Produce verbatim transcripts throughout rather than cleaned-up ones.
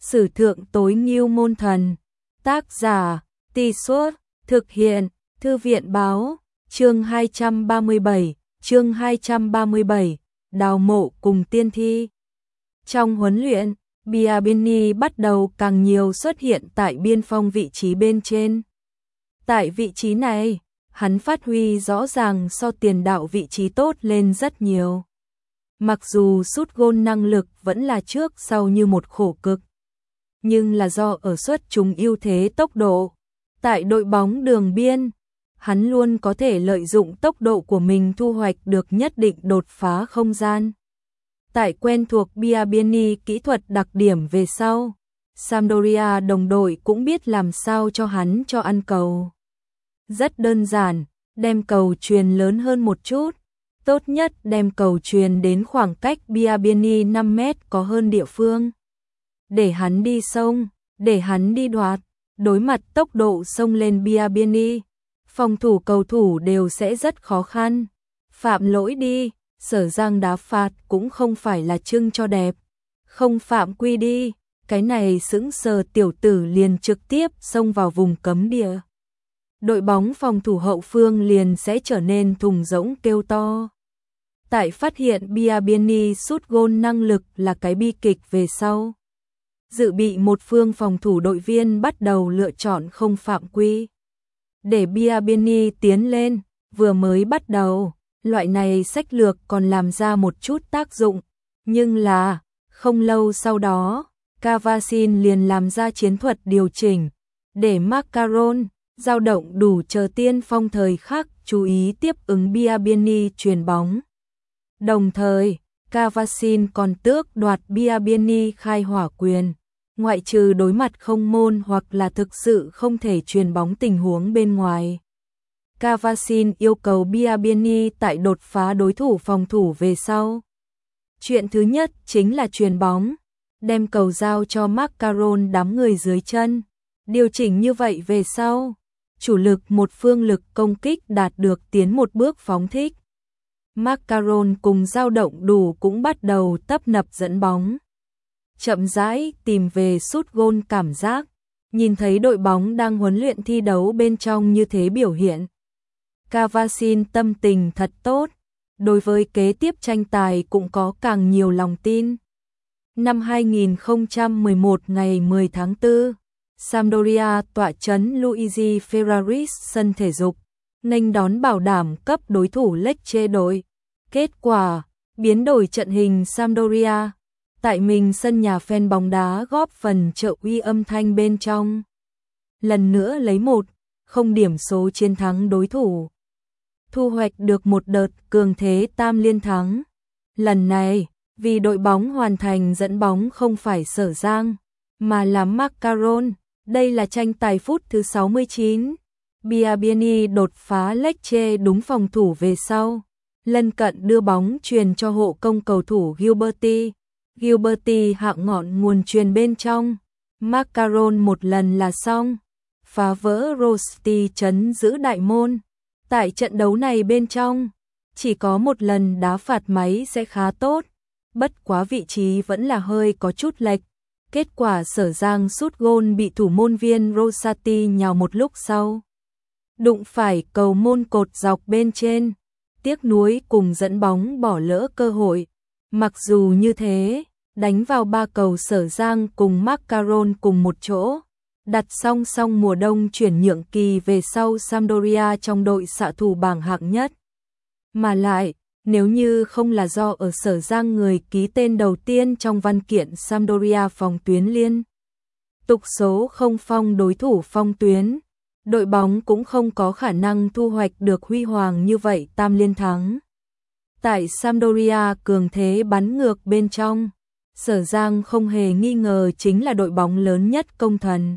Sử thượng tối ngưu môn thần. Tác giả, Tì Suốt, thực hiện, Thư viện báo, chương hai trăm ba mươi bảy, chương hai trăm ba mươi bảy, đào mộ cùng tiên thi. Trong huấn luyện, Biabini bắt đầu càng nhiều xuất hiện tại biên phong vị trí bên trên. Tại vị trí này, hắn phát huy rõ ràng so tiền đạo vị trí tốt lên rất nhiều. Mặc dù sút gôn năng lực vẫn là trước sau như một khổ cực, nhưng là do ở xuất chúng ưu thế tốc độ. Tại đội bóng đường biên, hắn luôn có thể lợi dụng tốc độ của mình thu hoạch được nhất định đột phá không gian. Tại quen thuộc Biabini kỹ thuật đặc điểm về sau, Sampdoria đồng đội cũng biết làm sao cho hắn cho ăn cầu. Rất đơn giản, đem cầu truyền lớn hơn một chút, tốt nhất đem cầu truyền đến khoảng cách Biabini năm mét có hơn địa phương. Để hắn đi xông, để hắn đi đoạt, đối mặt tốc độ xông lên Biabini, phòng thủ cầu thủ đều sẽ rất khó khăn. Phạm lỗi đi, Sở Giang đá phạt cũng không phải là trưng cho đẹp. Không phạm quy đi, cái này sững sờ tiểu tử liền trực tiếp xông vào vùng cấm địa. Đội bóng phòng thủ hậu phương liền sẽ trở nên thùng rỗng kêu to. Tại phát hiện Biabini sút gôn năng lực là cái bi kịch về sau, dự bị một phương phòng thủ đội viên bắt đầu lựa chọn không phạm quy. Để Biabini tiến lên, vừa mới bắt đầu, loại này sách lược còn làm ra một chút tác dụng, nhưng là, không lâu sau đó, Cavasin liền làm ra chiến thuật điều chỉnh, để Macaron, dao động đủ chờ tiên phong thời khắc chú ý tiếp ứng Biabini chuyền bóng. Đồng thời, Cavasin còn tước đoạt Biabini khai hỏa quyền, ngoại trừ đối mặt không môn hoặc là thực sự không thể chuyền bóng tình huống bên ngoài. Cavasin yêu cầu Biabini tại đột phá đối thủ phòng thủ về sau. Chuyện thứ nhất chính là chuyền bóng, đem cầu giao cho Macaron đám người dưới chân. Điều chỉnh như vậy về sau, chủ lực một phương lực công kích đạt được tiến một bước phóng thích. Macaron cùng dao động đủ cũng bắt đầu tấp nập dẫn bóng. Chậm rãi tìm về sút gôn cảm giác, nhìn thấy đội bóng đang huấn luyện thi đấu bên trong như thế biểu hiện. Cavasin tâm tình thật tốt, đối với kế tiếp tranh tài cũng có càng nhiều lòng tin. Năm hai nghìn không trăm mười một ngày mười tháng tư, Sampdoria tọa trấn Luigi Ferraris sân thể dục, nghênh đón bảo đảm cấp đối thủ Lecce đội. Kết quả, biến đổi trận hình Sampdoria, tại mình sân nhà fan bóng đá góp phần trợ uy âm thanh bên trong. Lần nữa lấy một, không điểm số chiến thắng đối thủ. Thu hoạch được một đợt cường thế tam liên thắng. Lần này, vì đội bóng hoàn thành dẫn bóng không phải Sở Giang, mà là Macaron. Đây là tranh tài phút thứ sáu mươi chín. Biabini đột phá Lecce đúng phòng thủ về sau. Lân cận đưa bóng truyền cho hộ công cầu thủ Gilberti. Gilberti hạng ngọn nguồn truyền bên trong. Macaron một lần là xong. Phá vỡ Rosti chấn giữ đại môn. Tại trận đấu này bên trong, chỉ có một lần đá phạt máy sẽ khá tốt. Bất quá vị trí vẫn là hơi có chút lệch. Kết quả Sở Giang sút gôn bị thủ môn viên Rosati nhào một lúc sau. Đụng phải cầu môn cột dọc bên trên. Tiếc nuối cùng dẫn bóng bỏ lỡ cơ hội. Mặc dù như thế, đánh vào ba cầu Sở Giang cùng Macaron cùng một chỗ. Đặt song song mùa đông chuyển nhượng kỳ về sau Sampdoria trong đội xạ thủ bảng hạng nhất. Mà lại, nếu như không là do ở Sở Giang người ký tên đầu tiên trong văn kiện Sampdoria phòng tuyến liên tục số không phong đối thủ phong tuyến, đội bóng cũng không có khả năng thu hoạch được huy hoàng như vậy tam liên thắng. Tại Sampdoria cường thế bắn ngược bên trong, Sở Giang không hề nghi ngờ chính là đội bóng lớn nhất công thần.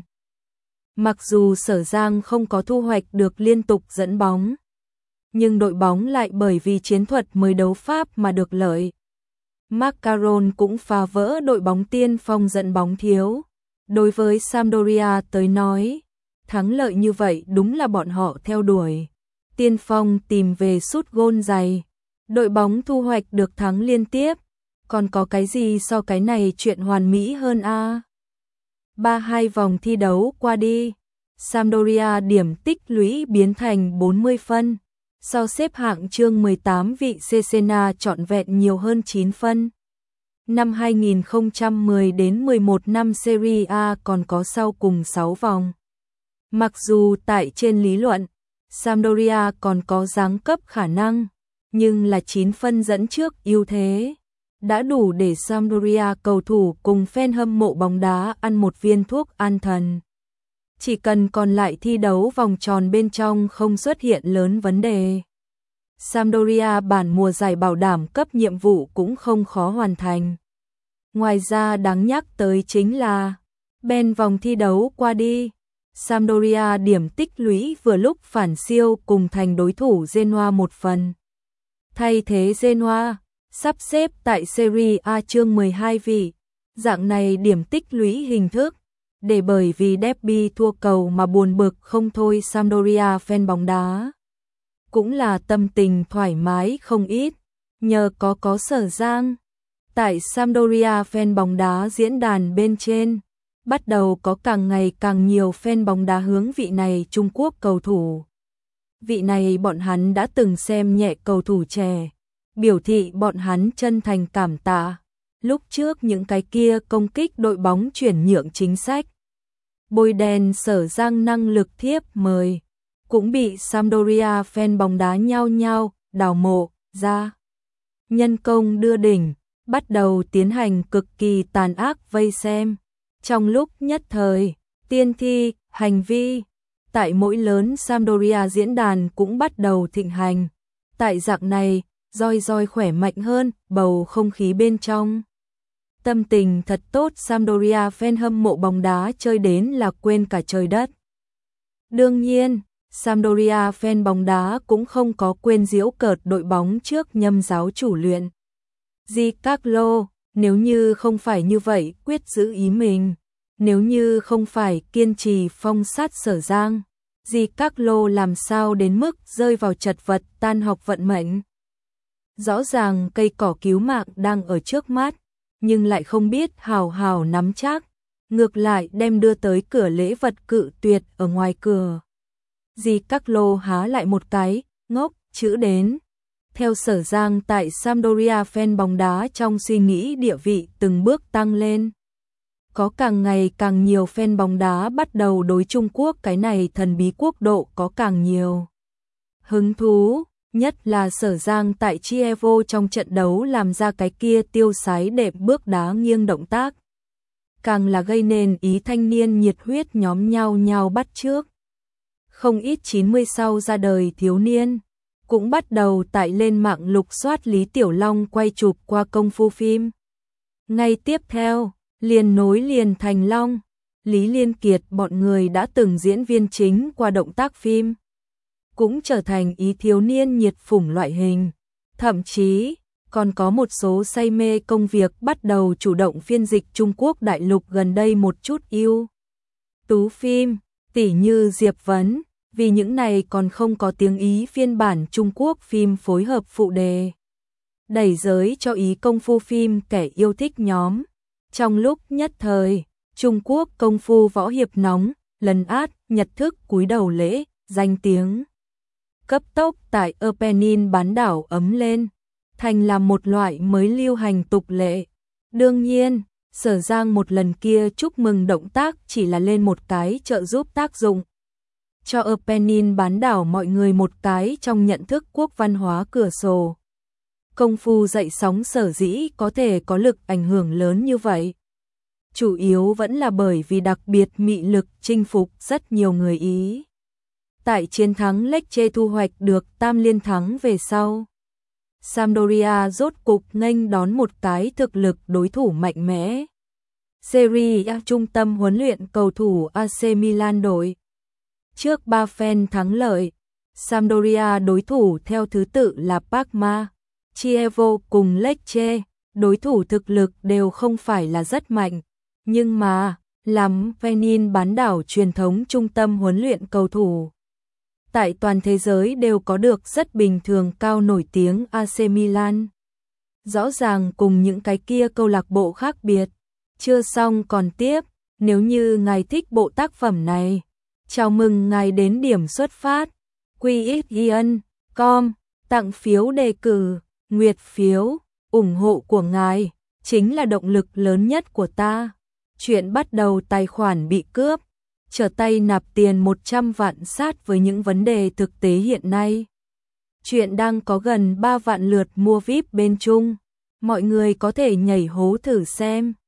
Mặc dù Sở Giang không có thu hoạch được liên tục dẫn bóng, nhưng đội bóng lại bởi vì chiến thuật mới đấu pháp mà được lợi. Macaron cũng phá vỡ đội bóng tiên phong dẫn bóng thiếu. Đối với Sampdoria tới nói, thắng lợi như vậy đúng là bọn họ theo đuổi. Tiên phong tìm về sút gôn dày, đội bóng thu hoạch được thắng liên tiếp. Còn có cái gì so cái này chuyện hoàn mỹ hơn a? ba mươi hai vòng thi đấu qua đi, Sampdoria điểm tích lũy biến thành bốn mươi phân. Sau xếp hạng chương mười tám vị Cesena trọn vẹn nhiều hơn chín phân. Năm hai nghìn không trăm mười đến mười một năm Serie A còn có sau cùng sáu vòng. Mặc dù tại trên lý luận, Sampdoria còn có giáng cấp khả năng, nhưng là chín phân dẫn trước ưu thế. Đã đủ để Sampdoria cầu thủ cùng fan hâm mộ bóng đá ăn một viên thuốc an thần. Chỉ cần còn lại thi đấu vòng tròn bên trong không xuất hiện lớn vấn đề. Sampdoria bản mùa giải bảo đảm cấp nhiệm vụ cũng không khó hoàn thành. Ngoài ra đáng nhắc tới chính là bên vòng thi đấu qua đi, Sampdoria điểm tích lũy vừa lúc phản siêu cùng thành đối thủ Genoa một phần. Thay thế Genoa, sắp xếp tại Serie A chương mười hai vị, dạng này điểm tích lũy hình thức, để bởi vì derby thua cầu mà buồn bực không thôi Sampdoria fan bóng đá. Cũng là tâm tình thoải mái không ít, nhờ có có Sở Giang. Tại Sampdoria fan bóng đá diễn đàn bên trên, bắt đầu có càng ngày càng nhiều fan bóng đá hướng vị này Trung Quốc cầu thủ. Vị này bọn hắn đã từng xem nhẹ cầu thủ trẻ, biểu thị bọn hắn chân thành cảm tạ. Lúc trước những cái kia công kích đội bóng chuyển nhượng chính sách, bôi đen Sở Giang năng lực thiếp mời, cũng bị Sampdoria fan bóng đá nhao nhao đào mộ ra. Nhân công đưa đỉnh, bắt đầu tiến hành cực kỳ tàn ác vây xem. Trong lúc nhất thời, tiên thi, hành vi, tại mỗi lớn Sampdoria diễn đàn cũng bắt đầu thịnh hành. Tại dạng này, roi roi khỏe mạnh hơn, bầu không khí bên trong. Tâm tình thật tốt, Sampdoria fan hâm mộ bóng đá chơi đến là quên cả trời đất. Đương nhiên, Sampdoria fan bóng đá cũng không có quên giễu cợt đội bóng trước nhâm giáo chủ luyện. Giancarlo, nếu như không phải như vậy quyết giữ ý mình, nếu như không phải kiên trì phong sát Sở Giang, Giancarlo làm sao đến mức rơi vào chật vật tan học vận mệnh. Rõ ràng cây cỏ cứu mạng đang ở trước mắt, nhưng lại không biết hào hào nắm chắc, ngược lại đem đưa tới cửa lễ vật cự tuyệt ở ngoài cửa. Giancarlo há lại một cái, ngốc, chữ đến. Theo Sở Giang tại Sampdoria fan bóng đá trong suy nghĩ địa vị từng bước tăng lên. Có càng ngày càng nhiều fan bóng đá bắt đầu đối Trung Quốc cái này thần bí quốc độ có càng nhiều hứng thú, nhất là Sở Giang tại Chievo trong trận đấu làm ra cái kia tiêu sái đẹp bước đá nghiêng động tác. Càng là gây nên ý thanh niên nhiệt huyết nhóm nhau nhau bắt chước. Không ít chín mươi sau ra đời thiếu niên, cũng bắt đầu tại lên mạng lục soát Lý Tiểu Long quay chụp qua công phu phim. Ngay tiếp theo, liền nối liền thành Long, Lý Liên Kiệt bọn người đã từng diễn viên chính qua động tác phim, cũng trở thành ý thiếu niên nhiệt phủng loại hình. Thậm chí, còn có một số say mê công việc bắt đầu chủ động phiên dịch Trung Quốc đại lục gần đây một chút yêu tú phim, tỉ như Diệp Vấn, vì những này còn không có tiếng Ý phiên bản Trung Quốc phim phối hợp phụ đề. Đẩy giới cho ý công phu phim kẻ yêu thích nhóm. Trong lúc nhất thời, Trung Quốc công phu võ hiệp nóng, lần át, nhật thức cúi đầu lễ, danh tiếng cấp tốc tại Apennin bán đảo ấm lên, thành là một loại mới lưu hành tục lệ. Đương nhiên, Sở Giang một lần kia chúc mừng động tác chỉ là lên một cái trợ giúp tác dụng, cho Apennin bán đảo mọi người một cái trong nhận thức quốc văn hóa cửa sổ. Công phu dậy sóng sở dĩ có thể có lực ảnh hưởng lớn như vậy, chủ yếu vẫn là bởi vì đặc biệt mị lực chinh phục rất nhiều người Ý. Tại chiến thắng Lecce thu hoạch được tam liên thắng về sau, Sampdoria rốt cục nghênh đón một cái thực lực đối thủ mạnh mẽ. Serie A trung tâm huấn luyện cầu thủ a xê Milan đội. Trước ba phen thắng lợi, Sampdoria đối thủ theo thứ tự là Parma, Chievo cùng Lecce, đối thủ thực lực đều không phải là rất mạnh, nhưng mà, làm Apennin bán đảo truyền thống trung tâm huấn luyện cầu thủ. Tại toàn thế giới đều có được rất bình thường cao nổi tiếng a xê Milan. Rõ ràng cùng những cái kia câu lạc bộ khác biệt, chưa xong còn tiếp. Nếu như ngài thích bộ tác phẩm này, chào mừng ngài đến điểm xuất phát quy x ion chấm com tặng phiếu đề cử, nguyệt phiếu, ủng hộ của ngài chính là động lực lớn nhất của ta. Chuyện bắt đầu tài khoản bị cướp, trở tay nạp tiền một trăm vạn sát với những vấn đề thực tế hiện nay. Chuyện đang có gần ba vạn lượt mua vi ai pi bên Trung, mọi người có thể nhảy hố thử xem.